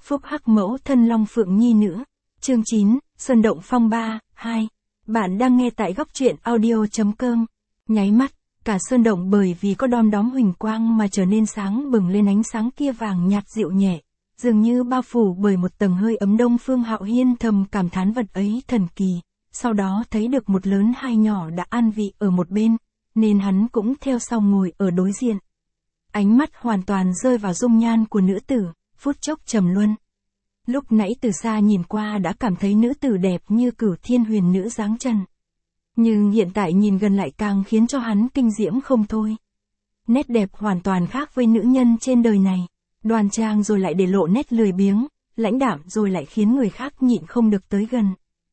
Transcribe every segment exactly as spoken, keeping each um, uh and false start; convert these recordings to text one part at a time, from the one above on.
phúc hắc mẫu thân Long Phượng Nhi nữa. Chương chín, Sơn Động Phong Ba, hai. Bạn đang nghe tại góc truyện audio.com. Nháy mắt, cả sơn động bởi vì có đom đóm huỳnh quang mà trở nên sáng bừng lên, ánh sáng kia vàng nhạt dịu nhẹ, dường như bao phủ bởi một tầng hơi ấm. Đông Phương Hạo Hiên thầm cảm thán vật ấy thần kỳ, sau đó thấy được một lớn hai nhỏ đã an vị ở một bên, nên hắn cũng theo sau ngồi ở đối diện. Ánh mắt hoàn toàn rơi vào dung nhan của nữ tử, phút chốc trầm luân. Lúc nãy từ xa nhìn qua đã cảm thấy nữ tử đẹp như cửu thiên huyền nữ dáng trần. Nhưng hiện tại nhìn gần lại càng khiến cho hắn kinh diễm không thôi. Nét đẹp hoàn toàn khác với nữ nhân trên đời này. Đoan trang rồi lại để lộ nét lười biếng, lãnh đạm rồi lại khiến người khác nhịn không được tới gần.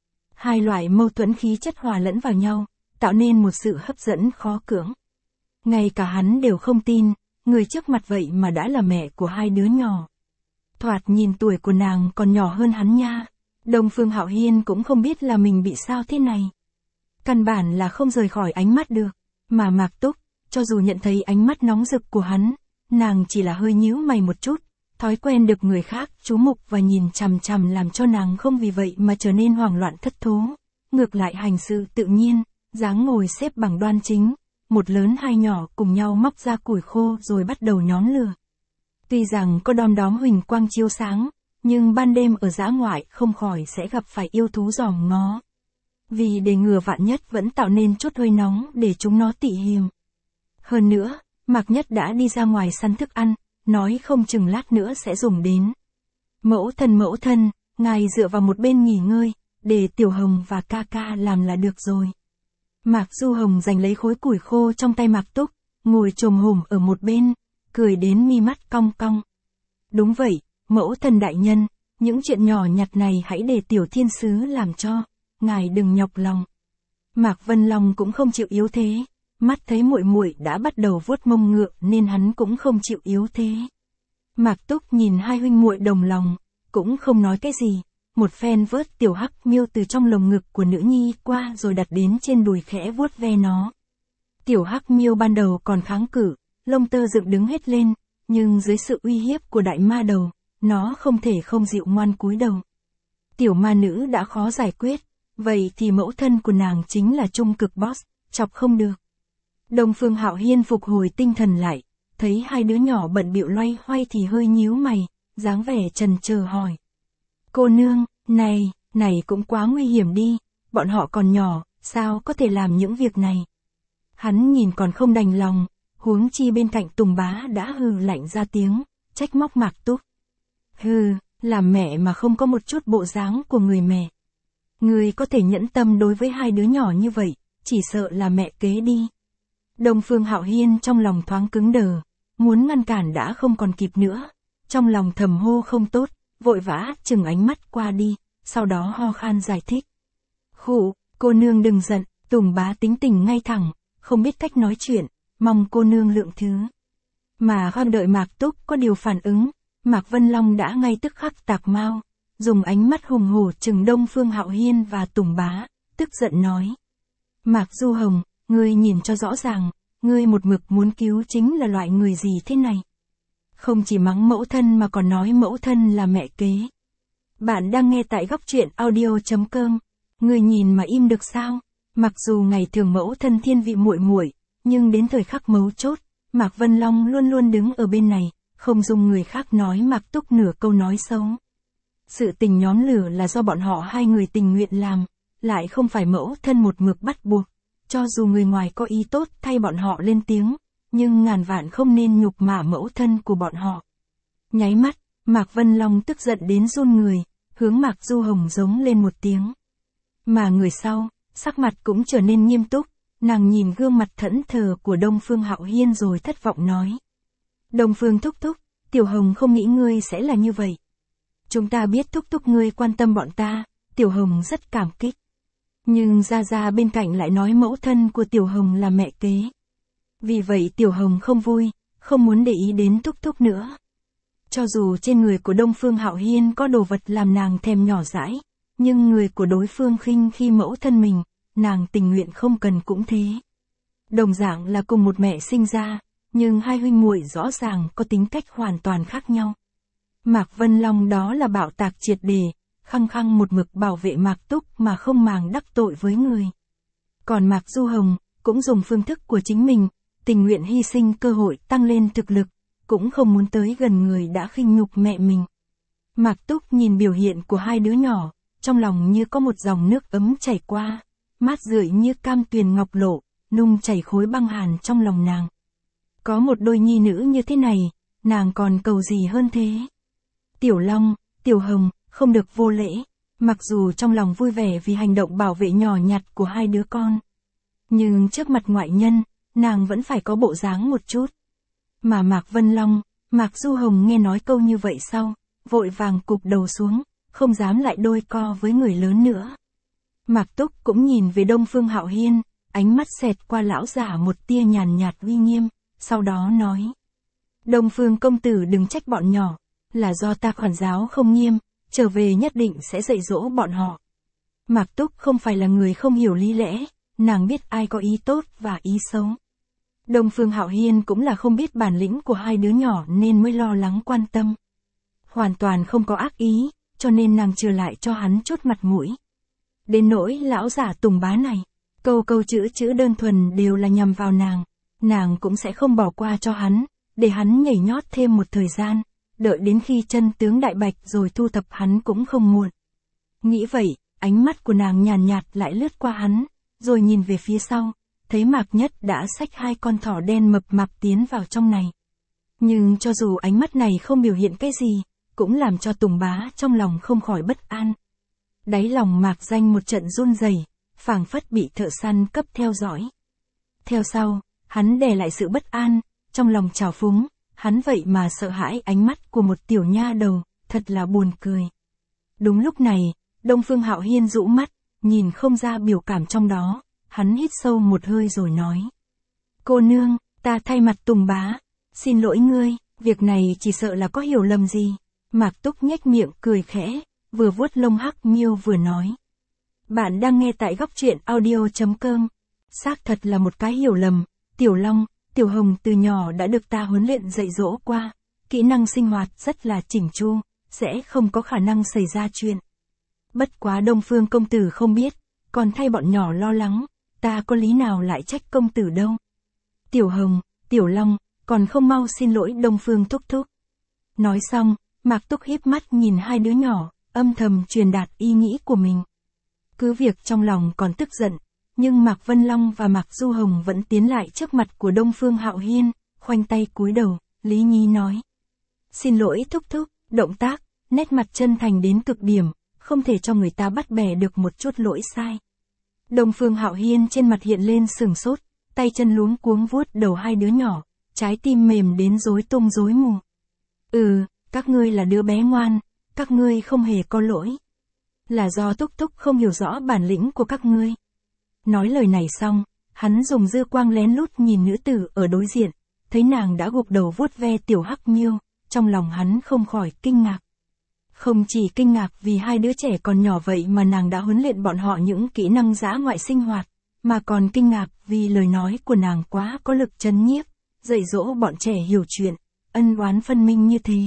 Hai loại mâu thuẫn khí chất hòa lẫn vào nhau, tạo nên một sự hấp dẫn khó cưỡng. Ngay cả hắn đều không tin, người trước mặt vậy mà đã là mẹ của hai đứa nhỏ. Thoạt nhìn tuổi của nàng còn nhỏ hơn hắn nha. Đông Phương Hạo Hiên cũng không biết là mình bị sao thế này. Căn bản là không rời khỏi ánh mắt được, mà Mạc Túc, cho dù nhận thấy ánh mắt nóng rực của hắn, nàng chỉ là hơi nhíu mày một chút, thói quen được người khác chú mục và nhìn chằm chằm làm cho nàng không vì vậy mà trở nên hoảng loạn thất thố, ngược lại hành sự tự nhiên, dáng ngồi xếp bằng đoan chính, một lớn hai nhỏ cùng nhau móc ra củi khô rồi bắt đầu nhóm lửa. Tuy rằng có đom đóm huỳnh quang chiếu sáng, nhưng ban đêm ở dã ngoại không khỏi sẽ gặp phải yêu thú dòm ngó. Vì để ngừa vạn nhất vẫn tạo nên chút hơi nóng để chúng nó tị hiềm. Hơn nữa, Mạc Nhất đã đi ra ngoài săn thức ăn, nói không chừng lát nữa sẽ dùng đến. Mẫu thân mẫu thân, ngài dựa vào một bên nghỉ ngơi, để Tiểu Hồng và ca ca làm là được rồi. Mạc Du Hồng giành lấy khối củi khô trong tay Mạc Túc, ngồi chồm hổm ở một bên, cười đến mi mắt cong cong. Đúng vậy, mẫu thân đại nhân, những chuyện nhỏ nhặt này hãy để Tiểu Thiên Sứ làm cho, ngài đừng nhọc lòng. Mạc Vân Long cũng không chịu yếu thế, mắt thấy muội muội đã bắt đầu vuốt mông ngựa nên hắn cũng không chịu yếu thế. Mạc Túc nhìn hai huynh muội đồng lòng, cũng không nói cái gì, một phen vớt Tiểu Hắc Miêu từ trong lồng ngực của nữ nhi qua rồi đặt đến trên đùi khẽ vuốt ve nó. Tiểu Hắc Miêu ban đầu còn kháng cự, lông tơ dựng đứng hết lên, nhưng dưới sự uy hiếp của đại ma đầu, nó không thể không dịu ngoan cúi đầu. Tiểu ma nữ đã khó giải quyết, vậy thì mẫu thân của nàng chính là trung cực boss, chọc không được. Đông Phương Hạo Hiên phục hồi tinh thần lại, thấy hai đứa nhỏ bận bịu loay hoay thì hơi nhíu mày, dáng vẻ chần chờ hỏi. Cô nương, này, này cũng quá nguy hiểm đi, bọn họ còn nhỏ, sao có thể làm những việc này. Hắn nhìn còn không đành lòng, huống chi bên cạnh Tùng Bá đã hừ lạnh ra tiếng, trách móc Mạc Túc. Hừ, làm mẹ mà không có một chút bộ dáng của người mẹ. Người có thể nhẫn tâm đối với hai đứa nhỏ như vậy, chỉ sợ là mẹ kế đi. Đông Phương Hạo Hiên trong lòng thoáng cứng đờ, muốn ngăn cản đã không còn kịp nữa, trong lòng thầm hô không tốt, vội vã chừng ánh mắt qua đi, sau đó ho khan giải thích. Khụ, cô nương đừng giận, Tùng Bá tính tình ngay thẳng, không biết cách nói chuyện, mong cô nương lượng thứ. Mà không đợi Mạc Túc có điều phản ứng, Mạc Vân Long đã ngay tức khắc tạc mau, dùng ánh mắt hùng hổ chừng Đông Phương Hạo Hiên và Tùng Bá, tức giận nói. Mạc Du Hồng, ngươi nhìn cho rõ ràng, ngươi một mực muốn cứu chính là loại người gì thế này? Không chỉ mắng mẫu thân mà còn nói mẫu thân là mẹ kế. Bạn đang nghe tại góc truyện audio.com, ngươi nhìn mà im được sao? Mặc dù ngày thường mẫu thân thiên vị muội muội, nhưng đến thời khắc mấu chốt, Mạc Vân Long luôn luôn đứng ở bên này, không dung người khác nói Mạc Túc nửa câu nói xấu. Sự tình nhóm lửa là do bọn họ hai người tình nguyện làm, lại không phải mẫu thân một mực bắt buộc. Cho dù người ngoài có ý tốt thay bọn họ lên tiếng, nhưng ngàn vạn không nên nhục mạ mẫu thân của bọn họ. Nháy mắt, Mạc Vân Long tức giận đến run người, hướng Mạc Du Hồng giống lên một tiếng. Mà người sau, sắc mặt cũng trở nên nghiêm túc, nàng nhìn gương mặt thẫn thờ của Đông Phương Hạo Hiên rồi thất vọng nói. Đông Phương thúc thúc, Tiểu Hồng không nghĩ ngươi sẽ là như vậy. Chúng ta biết thúc thúc ngươi quan tâm bọn ta, Tiểu Hồng rất cảm kích. Nhưng Gia Gia bên cạnh lại nói mẫu thân của Tiểu Hồng là mẹ kế. Vì vậy Tiểu Hồng không vui, không muốn để ý đến thúc thúc nữa. Cho dù trên người của Đông Phương Hạo Hiên có đồ vật làm nàng thèm nhỏ dãi, nhưng người của đối phương khinh khi mẫu thân mình, nàng tình nguyện không cần cũng thế. Đồng dạng là cùng một mẹ sinh ra, nhưng hai huynh muội rõ ràng có tính cách hoàn toàn khác nhau. Mạc Vân Long đó là bạo tạc triệt đề, khăng khăng một mực bảo vệ Mạc Túc mà không màng đắc tội với người. Còn Mạc Du Hồng, cũng dùng phương thức của chính mình, tình nguyện hy sinh cơ hội tăng lên thực lực, cũng không muốn tới gần người đã khinh nhục mẹ mình. Mạc Túc nhìn biểu hiện của hai đứa nhỏ, trong lòng như có một dòng nước ấm chảy qua, mát rượi như cam tuyền ngọc lộ, nung chảy khối băng hàn trong lòng nàng. Có một đôi nhi nữ như thế này, nàng còn cầu gì hơn thế? Tiểu Long, Tiểu Hồng, không được vô lễ, mặc dù trong lòng vui vẻ vì hành động bảo vệ nhỏ nhặt của hai đứa con. Nhưng trước mặt ngoại nhân, nàng vẫn phải có bộ dáng một chút. Mà Mạc Vân Long, Mạc Du Hồng nghe nói câu như vậy sau, vội vàng cụp đầu xuống, không dám lại đôi co với người lớn nữa. Mạc Túc cũng nhìn về Đông Phương Hạo Hiên, ánh mắt xẹt qua lão giả một tia nhàn nhạt uy nghiêm, sau đó nói. Đông Phương công tử đừng trách bọn nhỏ, là do ta quản giáo không nghiêm, trở về nhất định sẽ dạy dỗ bọn họ. Mạc Túc không phải là người không hiểu lý lẽ, nàng biết ai có ý tốt và ý xấu. Đông Phương Hạo Hiên cũng là không biết bản lĩnh của hai đứa nhỏ nên mới lo lắng quan tâm. Hoàn toàn không có ác ý, cho nên nàng trừ lại cho hắn chút mặt mũi. Đến nỗi lão giả Tùng Bá này, câu câu chữ chữ đơn thuần đều là nhằm vào nàng, nàng cũng sẽ không bỏ qua cho hắn, để hắn nhảy nhót thêm một thời gian, đợi đến khi chân tướng đại bạch rồi thu thập hắn cũng không muộn. Nghĩ vậy, ánh mắt của nàng nhàn nhạt lại lướt qua hắn, rồi nhìn về phía sau, thấy Mạc Nhất đã xách hai con thỏ đen mập mạp tiến vào trong này. Nhưng cho dù ánh mắt này không biểu hiện cái gì, cũng làm cho Tùng Bá trong lòng không khỏi bất an. Đáy lòng Mạc Danh một trận run rẩy, phảng phất bị thợ săn cấp theo dõi. Theo sau, hắn đè lại sự bất an, trong lòng trào phúng, hắn vậy mà sợ hãi ánh mắt của một tiểu nha đầu, thật là buồn cười. Đúng lúc này, Đông Phương Hạo Hiên rũ mắt, nhìn không ra biểu cảm trong đó, hắn hít sâu một hơi rồi nói. Cô nương, ta thay mặt Tùng Bá, xin lỗi ngươi, việc này chỉ sợ là có hiểu lầm gì. Mạc Túc nhếch miệng cười khẽ, vừa vuốt lông hắc miêu vừa nói. Bạn đang nghe tại góc truyện audio chấm com. Xác thật là một cái hiểu lầm, Tiểu Long, Tiểu Hồng từ nhỏ đã được ta huấn luyện dạy dỗ qua, kỹ năng sinh hoạt rất là chỉnh chu, sẽ không có khả năng xảy ra chuyện. Bất quá Đông Phương công tử không biết, còn thay bọn nhỏ lo lắng, ta có lý nào lại trách công tử đâu. Tiểu Hồng, Tiểu Long, còn không mau xin lỗi Đông Phương thúc thúc. Nói xong, Mạc Túc híp mắt nhìn hai đứa nhỏ, âm thầm truyền đạt ý nghĩ của mình. Cứ việc trong lòng còn tức giận, nhưng Mạc Vân Long và Mạc Du Hồng vẫn tiến lại trước mặt của Đông Phương Hạo Hiên, khoanh tay cúi đầu, Lý Nhi nói. Xin lỗi thúc thúc, động tác, nét mặt chân thành đến cực điểm, không thể cho người ta bắt bẻ được một chút lỗi sai. Đông Phương Hạo Hiên trên mặt hiện lên sừng sốt, tay chân luống cuống vuốt đầu hai đứa nhỏ, trái tim mềm đến rối tung rối mù. Ừ, các ngươi là đứa bé ngoan, các ngươi không hề có lỗi. Là do thúc thúc không hiểu rõ bản lĩnh của các ngươi. Nói lời này xong, hắn dùng dư quang lén lút nhìn nữ tử ở đối diện, thấy nàng đã gục đầu vuốt ve tiểu hắc miêu, trong lòng hắn không khỏi kinh ngạc. Không chỉ kinh ngạc vì hai đứa trẻ còn nhỏ vậy mà nàng đã huấn luyện bọn họ những kỹ năng dã ngoại sinh hoạt, mà còn kinh ngạc vì lời nói của nàng quá có lực trấn nhiếp, dạy dỗ bọn trẻ hiểu chuyện, ân oán phân minh như thế.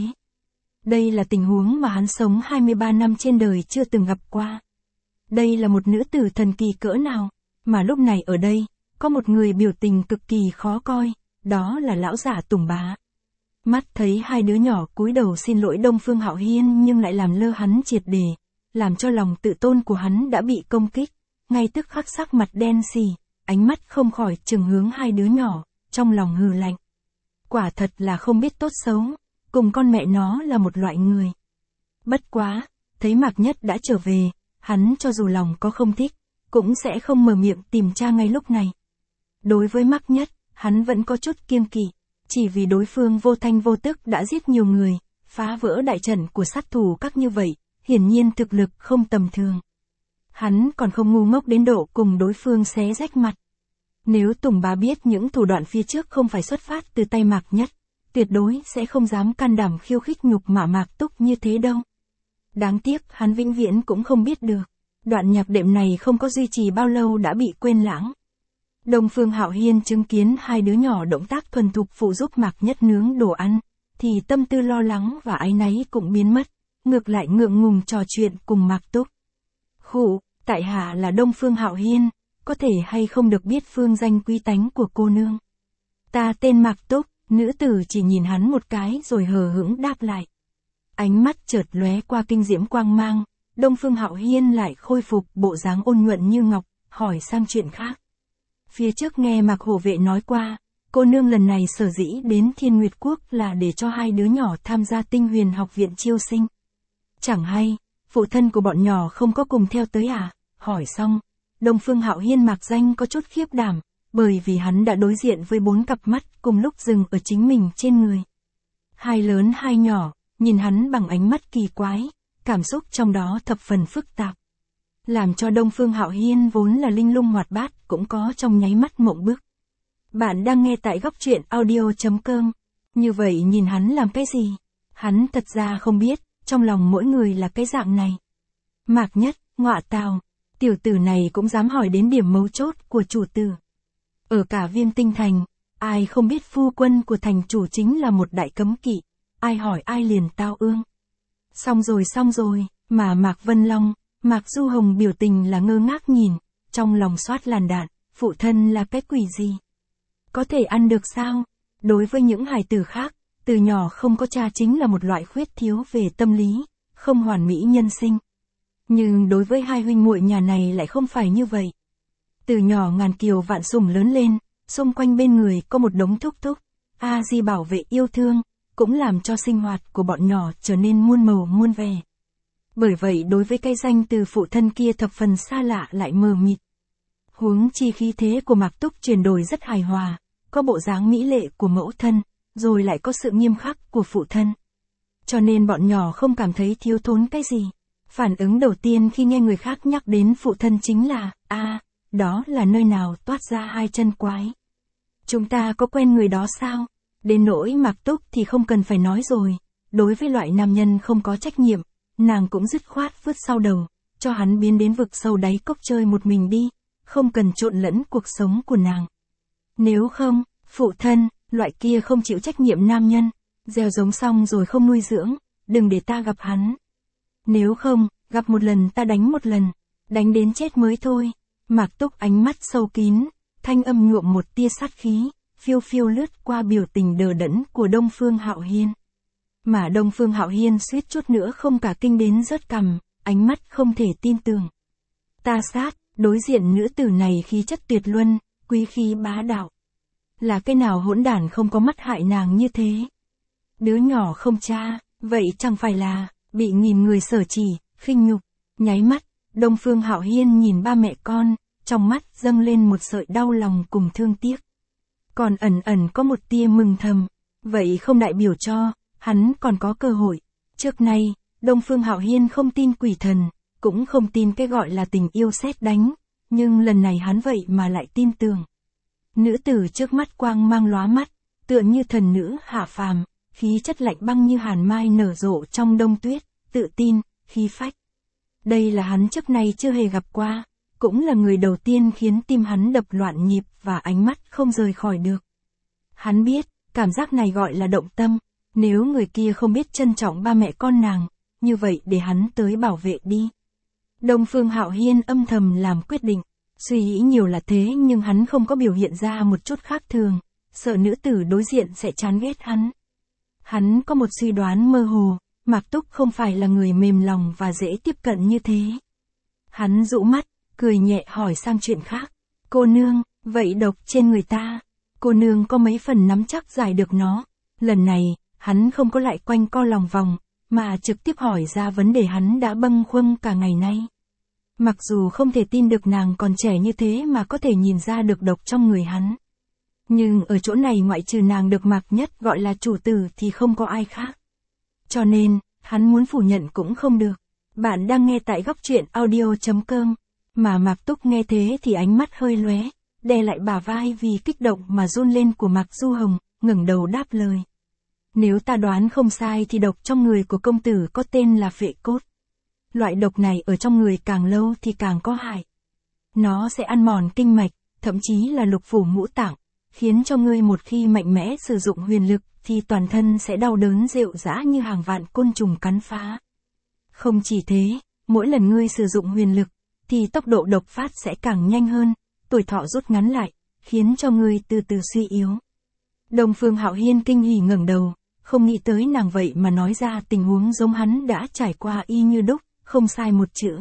Đây là tình huống mà hắn sống hai mươi ba năm trên đời chưa từng gặp qua. Đây là một nữ tử thần kỳ cỡ nào, mà lúc này ở đây, có một người biểu tình cực kỳ khó coi, đó là lão giả Tùng Bá. Mắt thấy hai đứa nhỏ cúi đầu xin lỗi Đông Phương Hạo Hiên nhưng lại làm lơ hắn triệt đề, làm cho lòng tự tôn của hắn đã bị công kích, ngay tức khắc sắc mặt đen xì, ánh mắt không khỏi chừng hướng hai đứa nhỏ, trong lòng hừ lạnh. Quả thật là không biết tốt xấu, cùng con mẹ nó là một loại người. Bất quá, thấy Mạc Nhất đã trở về, hắn cho dù lòng có không thích, cũng sẽ không mở miệng tìm tra ngay lúc này. Đối với Mạc Nhất, hắn vẫn có chút kiêng kỵ, chỉ vì đối phương vô thanh vô tức đã giết nhiều người, phá vỡ đại trận của sát thủ các như vậy, hiển nhiên thực lực không tầm thường. Hắn còn không ngu ngốc đến độ cùng đối phương xé rách mặt. Nếu Tùng Bá biết những thủ đoạn phía trước không phải xuất phát từ tay Mạc Nhất, tuyệt đối sẽ không dám can đảm khiêu khích nhục mạ Mạc Túc như thế đâu. Đáng tiếc hắn vĩnh viễn cũng không biết được. Đoạn nhạc đệm này không có duy trì bao lâu đã bị quên lãng. Đông Phương Hạo Hiên chứng kiến hai đứa nhỏ động tác thuần thục phụ giúp Mạc Nhất nướng đồ ăn, thì tâm tư lo lắng và áy náy cũng biến mất, ngược lại ngượng ngùng trò chuyện cùng Mạc Túc. Khụ, tại hạ là Đông Phương Hạo Hiên, có thể hay không được biết phương danh quý tánh của cô nương. Ta tên Mạc Túc, nữ tử chỉ nhìn hắn một cái rồi hờ hững đáp lại. Ánh mắt chợt lóe qua kinh diễm quang mang, Đông Phương Hạo Hiên lại khôi phục bộ dáng ôn nhuận như ngọc, hỏi sang chuyện khác. Phía trước nghe Mạc Hổ Vệ nói qua, cô nương lần này sở dĩ đến Thiên Nguyệt Quốc là để cho hai đứa nhỏ tham gia Tinh Huyền học viện chiêu sinh. Chẳng hay, phụ thân của bọn nhỏ không có cùng theo tới à? Hỏi xong, Đông Phương Hạo Hiên mạc danh có chút khiếp đảm, bởi vì hắn đã đối diện với bốn cặp mắt cùng lúc dừng ở chính mình trên người. Hai lớn hai nhỏ, nhìn hắn bằng ánh mắt kỳ quái, cảm xúc trong đó thập phần phức tạp. Làm cho Đông Phương Hạo Hiên vốn là linh lung hoạt bát cũng có trong nháy mắt mộng bức. Bạn đang nghe tại góc truyện audio chấm com. Như vậy nhìn hắn làm cái gì? Hắn thật ra không biết, trong lòng mỗi người là cái dạng này. Mạc Nhất, ngọa tào, tiểu tử này cũng dám hỏi đến điểm mấu chốt của chủ tử. Ở cả Viêm Tinh Thành, ai không biết phu quân của thành chủ chính là một đại cấm kỵ, ai hỏi ai liền tao ương. Xong rồi xong rồi, mà Mạc Vân Long, Mạc Du Hồng biểu tình là ngơ ngác nhìn, trong lòng xoát làn đạn, phụ thân là cái quỷ gì? Có thể ăn được sao? Đối với những hài tử khác, từ nhỏ không có cha chính là một loại khuyết thiếu về tâm lý, không hoàn mỹ nhân sinh. Nhưng đối với hai huynh muội nhà này lại không phải như vậy. Từ nhỏ ngàn kiều vạn sủng lớn lên, xung quanh bên người có một đống thúc thúc, A Di bảo vệ yêu thương, cũng làm cho sinh hoạt của bọn nhỏ trở nên muôn màu muôn vẻ. Bởi vậy đối với cái danh từ phụ thân kia thập phần xa lạ lại mờ mịt. Huống chi khí thế của Mạc Túc chuyển đổi rất hài hòa, có bộ dáng mỹ lệ của mẫu thân, rồi lại có sự nghiêm khắc của phụ thân. Cho nên bọn nhỏ không cảm thấy thiếu thốn cái gì. Phản ứng đầu tiên khi nghe người khác nhắc đến phụ thân chính là, a, à, đó là nơi nào toát ra hai chân quái. Chúng ta có quen người đó sao? Đến nỗi Mạc Túc thì không cần phải nói rồi, đối với loại nam nhân không có trách nhiệm, nàng cũng dứt khoát vứt sau đầu, cho hắn biến đến vực sâu đáy cốc chơi một mình đi, không cần trộn lẫn cuộc sống của nàng. Nếu không, phụ thân, loại kia không chịu trách nhiệm nam nhân, gieo giống xong rồi không nuôi dưỡng, đừng để ta gặp hắn. Nếu không, gặp một lần ta đánh một lần, đánh đến chết mới thôi. Mạc Túc ánh mắt sâu kín, thanh âm nhuộm một tia sát khí, phiêu phiêu lướt qua biểu tình đờ đẫn của Đông Phương Hạo Hiên. Mà Đông Phương Hạo Hiên suýt chút nữa không cả kinh đến rớt cằm, ánh mắt không thể tin tưởng. Ta sát, đối diện nữ tử này khí chất tuyệt luân, quý khí bá đạo. Là cái nào hỗn đản không có mắt hại nàng như thế? Đứa nhỏ không cha, vậy chẳng phải là bị nghìn người sở chỉ, khinh nhục. Nháy mắt, Đông Phương Hạo Hiên nhìn ba mẹ con, trong mắt dâng lên một sợi đau lòng cùng thương tiếc. Còn ẩn ẩn có một tia mừng thầm, vậy không đại biểu cho hắn còn có cơ hội. Trước nay, Đông Phương Hạo Hiên không tin quỷ thần, cũng không tin cái gọi là tình yêu sét đánh, nhưng lần này hắn vậy mà lại tin tưởng. Nữ tử trước mắt quang mang lóa mắt, tựa như thần nữ hạ phàm, khí chất lạnh băng như hàn mai nở rộ trong đông tuyết, tự tin, khí phách. Đây là hắn trước nay chưa hề gặp qua, cũng là người đầu tiên khiến tim hắn đập loạn nhịp và ánh mắt không rời khỏi được. Hắn biết, cảm giác này gọi là động tâm, nếu người kia không biết trân trọng ba mẹ con nàng, như vậy để hắn tới bảo vệ đi. Đông Phương Hạo Hiên âm thầm làm quyết định, suy nghĩ nhiều là thế nhưng hắn không có biểu hiện ra một chút khác thường, sợ nữ tử đối diện sẽ chán ghét hắn. Hắn có một suy đoán mơ hồ, Mạc Túc không phải là người mềm lòng và dễ tiếp cận như thế. Hắn dụ mắt, cười nhẹ hỏi sang chuyện khác. Cô nương, vậy độc trên người ta, cô nương có mấy phần nắm chắc giải được nó. Lần này, hắn không có lại quanh co lòng vòng, mà trực tiếp hỏi ra vấn đề hắn đã bâng khuâng cả ngày nay. Mặc dù không thể tin được nàng còn trẻ như thế mà có thể nhìn ra được độc trong người hắn. Nhưng ở chỗ này ngoại trừ nàng được Mạc Nhất gọi là chủ tử thì không có ai khác. Cho nên, hắn muốn phủ nhận cũng không được. Bạn đang nghe tại góc truyện audio chấm com. Mà Mạc Túc nghe thế thì ánh mắt hơi lóe, đè lại bả vai vì kích động mà run lên của Mạc Du Hồng, ngẩng đầu đáp lời. Nếu ta đoán không sai thì độc trong người của công tử có tên là phệ cốt. Loại độc này ở trong người càng lâu thì càng có hại. Nó sẽ ăn mòn kinh mạch, thậm chí là lục phủ ngũ tạng, khiến cho ngươi một khi mạnh mẽ sử dụng huyền lực thì toàn thân sẽ đau đớn rệu rã như hàng vạn côn trùng cắn phá. Không chỉ thế, mỗi lần ngươi sử dụng huyền lực, thì tốc độ độc phát sẽ càng nhanh hơn, tuổi thọ rút ngắn lại, khiến cho ngươi từ từ suy yếu. Đông Phương Hạo Hiên kinh hỉ ngẩng đầu, không nghĩ tới nàng vậy mà nói ra tình huống giống hắn đã trải qua y như đúc, không sai một chữ.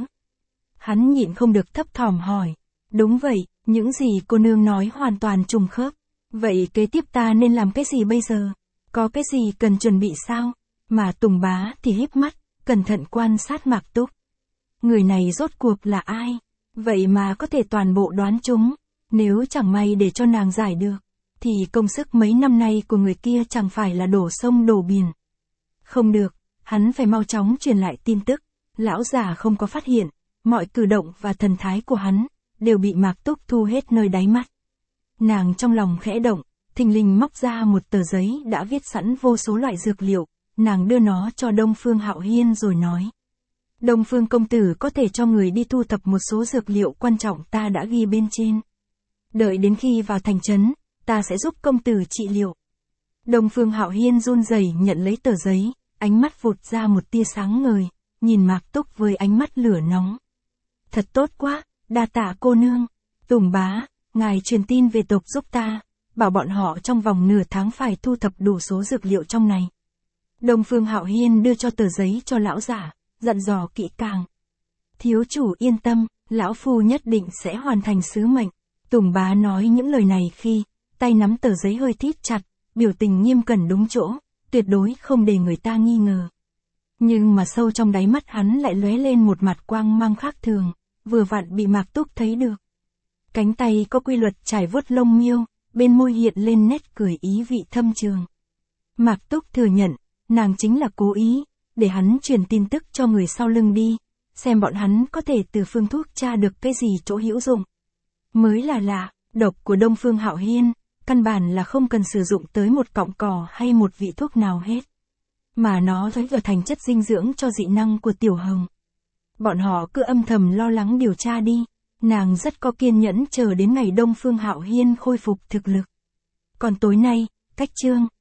Hắn nhịn không được thấp thỏm hỏi, đúng vậy, những gì cô nương nói hoàn toàn trùng khớp. Vậy kế tiếp ta nên làm cái gì bây giờ? Có cái gì cần chuẩn bị sao? Mà Tùng Bá thì híp mắt, cẩn thận quan sát Mạc Túc. Người này rốt cuộc là ai? Vậy mà có thể toàn bộ đoán chúng. Nếu chẳng may để cho nàng giải được, thì công sức mấy năm nay của người kia chẳng phải là đổ sông đổ biển. Không được, hắn phải mau chóng truyền lại tin tức. Lão già không có phát hiện, mọi cử động và thần thái của hắn đều bị Mạc Túc thu hết nơi đáy mắt. Nàng trong lòng khẽ động, thình lình móc ra một tờ giấy đã viết sẵn vô số loại dược liệu, nàng đưa nó cho Đông Phương Hạo Hiên rồi nói. Đông Phương công tử có thể cho người đi thu thập một số dược liệu quan trọng ta đã ghi bên trên. Đợi đến khi vào thành trấn, ta sẽ giúp công tử trị liệu. Đông Phương Hạo Hiên run rẩy nhận lấy tờ giấy, ánh mắt vụt ra một tia sáng ngời, nhìn Mạc Túc với ánh mắt lửa nóng. Thật tốt quá, đa tạ cô nương. Tùng Bá, ngài truyền tin về tộc giúp ta, bảo bọn họ trong vòng nửa tháng phải thu thập đủ số dược liệu trong này. Đông Phương Hạo Hiên đưa cho tờ giấy cho lão giả, dặn dò kỹ càng. Thiếu chủ yên tâm, lão phu nhất định sẽ hoàn thành sứ mệnh. Tùng Bá nói những lời này khi tay nắm tờ giấy hơi thít chặt, biểu tình nghiêm cẩn đúng chỗ, tuyệt đối không để người ta nghi ngờ. Nhưng mà sâu trong đáy mắt hắn lại lóe lên một mặt quang mang khác thường, vừa vặn bị Mạc Túc thấy được. Cánh tay có quy luật trải vuốt lông miêu, bên môi hiện lên nét cười ý vị thâm trường. Mạc Túc thừa nhận, nàng chính là cố ý, để hắn truyền tin tức cho người sau lưng đi, xem bọn hắn có thể từ phương thuốc tra được cái gì chỗ hữu dụng. Mới là lạ, độc của Đông Phương Hạo Hiên, căn bản là không cần sử dụng tới một cọng cỏ hay một vị thuốc nào hết. Mà nó thấy trở thành chất dinh dưỡng cho dị năng của Tiểu Hồng. Bọn họ cứ âm thầm lo lắng điều tra đi, nàng rất có kiên nhẫn chờ đến ngày Đông Phương Hạo Hiên khôi phục thực lực. Còn tối nay, cách chương,